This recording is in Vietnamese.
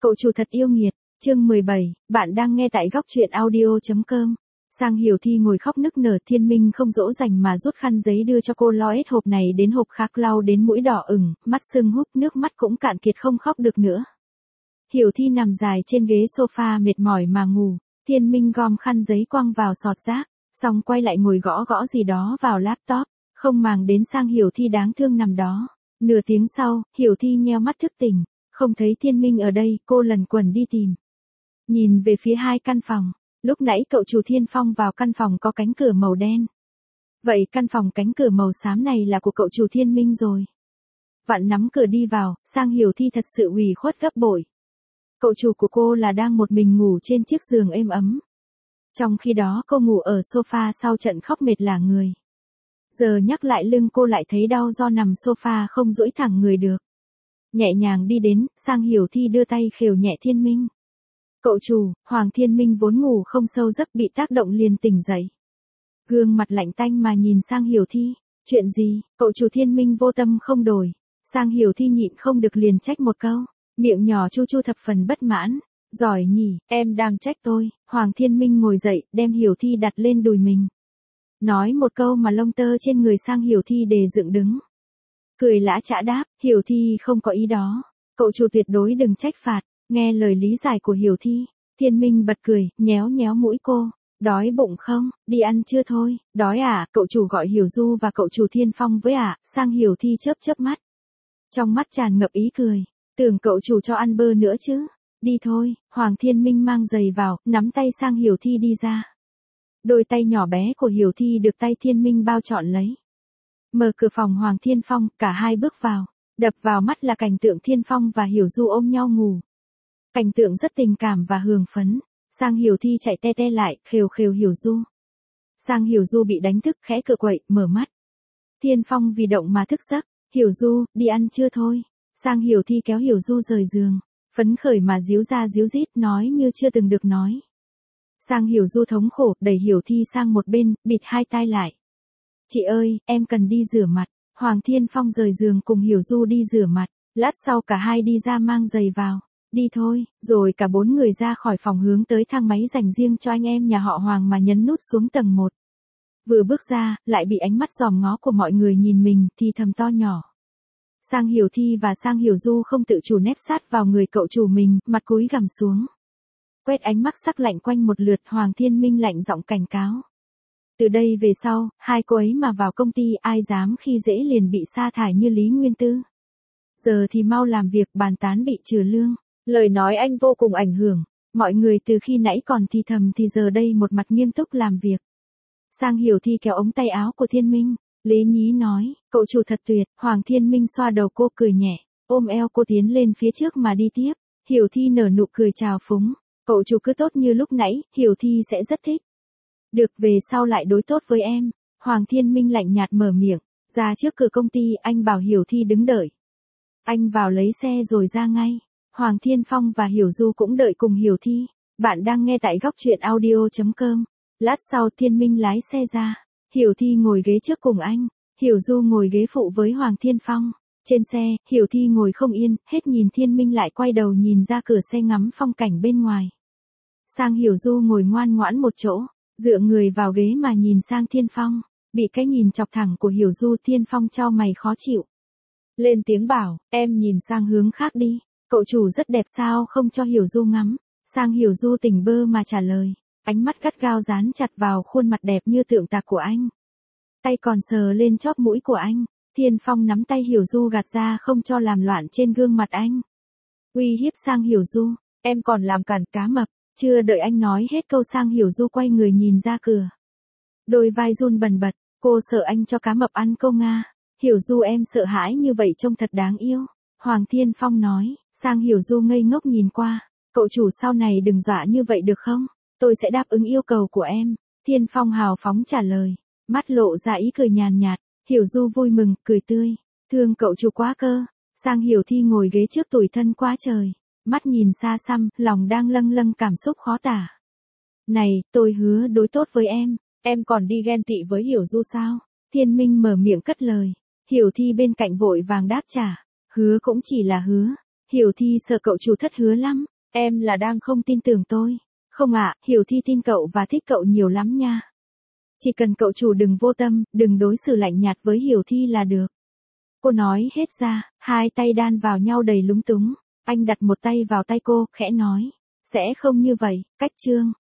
Cậu chủ thật yêu nghiệt, chương 17, bạn đang nghe tại góc truyện audio.com. Sang Hiểu Thi ngồi khóc nức nở, Thiên Minh không dỗ dành mà rút khăn giấy đưa cho cô, lo hết hộp này đến hộp khác, lau đến mũi đỏ ửng, mắt sưng húp, nước mắt cũng cạn kiệt không khóc được nữa. Hiểu Thi nằm dài trên ghế sofa mệt mỏi mà ngủ, Thiên Minh gom khăn giấy quăng vào sọt rác, xong quay lại ngồi gõ gõ gì đó vào laptop, không màng đến Sang Hiểu Thi đáng thương nằm đó. Nửa tiếng sau, Hiểu Thi nheo mắt thức tỉnh, không thấy Thiên Minh ở đây, cô lẩn quẩn đi tìm. Nhìn về phía hai căn phòng, lúc nãy cậu chủ Thiên Phong vào căn phòng có cánh cửa màu đen. Vậy căn phòng cánh cửa màu xám này là của cậu chủ Thiên Minh rồi. Vặn nắm cửa đi vào, Sang Hiểu Thi thật sự ủy khuất gấp bội. Cậu chủ của cô là đang một mình ngủ trên chiếc giường êm ấm. Trong khi đó cô ngủ ở sofa sau trận khóc mệt lả người. Giờ nhắc lại lưng cô lại thấy đau do nằm sofa không duỗi thẳng người được. Nhẹ nhàng đi đến, Sang Hiểu Thi đưa tay khều nhẹ Thiên Minh. Cậu chủ, Hoàng Thiên Minh vốn ngủ không sâu giấc bị tác động liền tỉnh dậy. Gương mặt lạnh tanh mà nhìn Sang Hiểu Thi, chuyện gì, cậu chủ Thiên Minh vô tâm không đổi. Sang Hiểu Thi nhịn không được liền trách một câu, miệng nhỏ chu chu thập phần bất mãn. Giỏi nhỉ, em đang trách tôi. Hoàng Thiên Minh ngồi dậy, đem Hiểu Thi đặt lên đùi mình. Nói một câu mà lông tơ trên người Sang Hiểu Thi đề dựng đứng. Cười lã chã đáp, Hiểu Thi không có ý đó. Cậu chủ tuyệt đối đừng trách phạt. Nghe lời lý giải của Hiểu Thi, Thiên Minh bật cười, nhéo nhéo mũi cô. Đói bụng không, đi ăn chưa thôi. Đói à, cậu chủ gọi Hiểu Du và cậu chủ Thiên Phong với à. Sang Hiểu Thi chớp chớp mắt. Trong mắt tràn ngập ý cười. Tưởng cậu chủ cho ăn bơ nữa chứ. Đi thôi, Hoàng Thiên Minh mang giày vào, nắm tay Sang Hiểu Thi đi ra. Đôi tay nhỏ bé của Hiểu Thi được tay Thiên Minh bao trọn lấy. Mở cửa phòng Hoàng Thiên Phong, cả hai bước vào. Đập vào mắt là cảnh tượng Thiên Phong và Hiểu Du ôm nhau ngủ. Cảnh tượng rất tình cảm và hưng phấn. Sang Hiểu Thi chạy te te lại, khều khều Hiểu Du. Sang Hiểu Du bị đánh thức, khẽ cựa quậy, mở mắt. Thiên Phong vì động mà thức giấc. Hiểu Du, đi ăn chưa thôi. Sang Hiểu Thi kéo Hiểu Du rời giường. Phấn khởi mà díu ra díu dít, nói như chưa từng được nói. Sang Hiểu Du thống khổ, đẩy Hiểu Thi sang một bên, bịt hai tai lại. Chị ơi, em cần đi rửa mặt. Hoàng Thiên Phong rời giường cùng Hiểu Du đi rửa mặt. Lát sau cả hai đi ra mang giày vào. Đi thôi, rồi cả bốn người ra khỏi phòng hướng tới thang máy dành riêng cho anh em nhà họ Hoàng mà nhấn nút xuống tầng 1. Vừa bước ra, lại bị ánh mắt dòm ngó của mọi người nhìn mình, thì thầm to nhỏ. Sang Hiểu Thi và Sang Hiểu Du không tự chủ nép sát vào người cậu chủ mình, mặt cúi gằm xuống. Quét ánh mắt sắc lạnh quanh một lượt, Hoàng Thiên Minh lạnh giọng cảnh cáo. Từ đây về sau, hai cô ấy mà vào công ty ai dám khi dễ liền bị sa thải như Lý Nguyên Tư. Giờ thì mau làm việc, bàn tán bị trừ lương. Lời nói anh vô cùng ảnh hưởng. Mọi người từ khi nãy còn thì thầm thì giờ đây một mặt nghiêm túc làm việc. Sang Hiểu Thi kéo ống tay áo của Thiên Minh. Lý nhí nói, cậu chủ thật tuyệt. Hoàng Thiên Minh xoa đầu cô cười nhẹ, ôm eo cô tiến lên phía trước mà đi tiếp. Hiểu Thi nở nụ cười chào phúng. Cậu chủ cứ tốt như lúc nãy, Hiểu Thi sẽ rất thích. Được, về sau lại đối tốt với em. Hoàng Thiên Minh lạnh nhạt mở miệng. Ra trước cửa công ty, anh bảo Hiểu Thi đứng đợi. Anh vào lấy xe rồi ra ngay. Hoàng Thiên Phong và Hiểu Du cũng đợi cùng Hiểu Thi. Bạn đang nghe tại góc truyện audio.com. Lát sau Thiên Minh lái xe ra. Hiểu Thi ngồi ghế trước cùng anh. Hiểu Du ngồi ghế phụ với Hoàng Thiên Phong. Trên xe, Hiểu Thi ngồi không yên, hết nhìn Thiên Minh lại quay đầu nhìn ra cửa xe ngắm phong cảnh bên ngoài. Sang Hiểu Du ngồi ngoan ngoãn một chỗ, dựa người vào ghế mà nhìn sang Thiên Phong. Bị cái nhìn chọc thẳng của Hiểu Du, Thiên Phong chau mày khó chịu. Lên tiếng bảo, em nhìn sang hướng khác đi. Cậu chủ rất đẹp sao không cho Hiểu Du ngắm. Sang Hiểu Du tỉnh bơ mà trả lời. Ánh mắt gắt gao dán chặt vào khuôn mặt đẹp như tượng tạc của anh. Tay còn sờ lên chóp mũi của anh. Thiên Phong nắm tay Hiểu Du gạt ra không cho làm loạn trên gương mặt anh. Uy hiếp Sang Hiểu Du, em còn làm cản cá mập. Chưa đợi anh nói hết câu Sang Hiểu Du quay người nhìn ra cửa. Đôi vai run bần bật, cô sợ anh cho cá mập ăn câu Nga. Hiểu Du em sợ hãi như vậy trông thật đáng yêu. Hoàng Thiên Phong nói. Sang Hiểu Du ngây ngốc nhìn qua. Cậu chủ sau này đừng dọa như vậy được không? Tôi sẽ đáp ứng yêu cầu của em. Thiên Phong hào phóng trả lời. Mắt lộ ra ý cười nhàn nhạt. Hiểu Du vui mừng, cười tươi. Thương cậu chủ quá cơ. Sang Hiểu Thi ngồi ghế trước tủi thân quá trời. Mắt nhìn xa xăm, lòng đang lâng lâng cảm xúc khó tả. Này, tôi hứa đối tốt với em còn đi ghen tị với Hiểu Du sao? Thiên Minh mở miệng cất lời. Hiểu Thi bên cạnh vội vàng đáp trả. Hứa cũng chỉ là hứa. Hiểu Thi sợ cậu chủ thất hứa lắm. Em là đang không tin tưởng tôi. Không ạ, Hiểu Thi tin cậu và thích cậu nhiều lắm nha. Chỉ cần cậu chủ đừng vô tâm, đừng đối xử lạnh nhạt với Hiểu Thi là được. Cô nói hết ra, hai tay đan vào nhau đầy lúng túng. Anh đặt một tay vào tay cô, khẽ nói. Sẽ không như vậy, Cách Trương.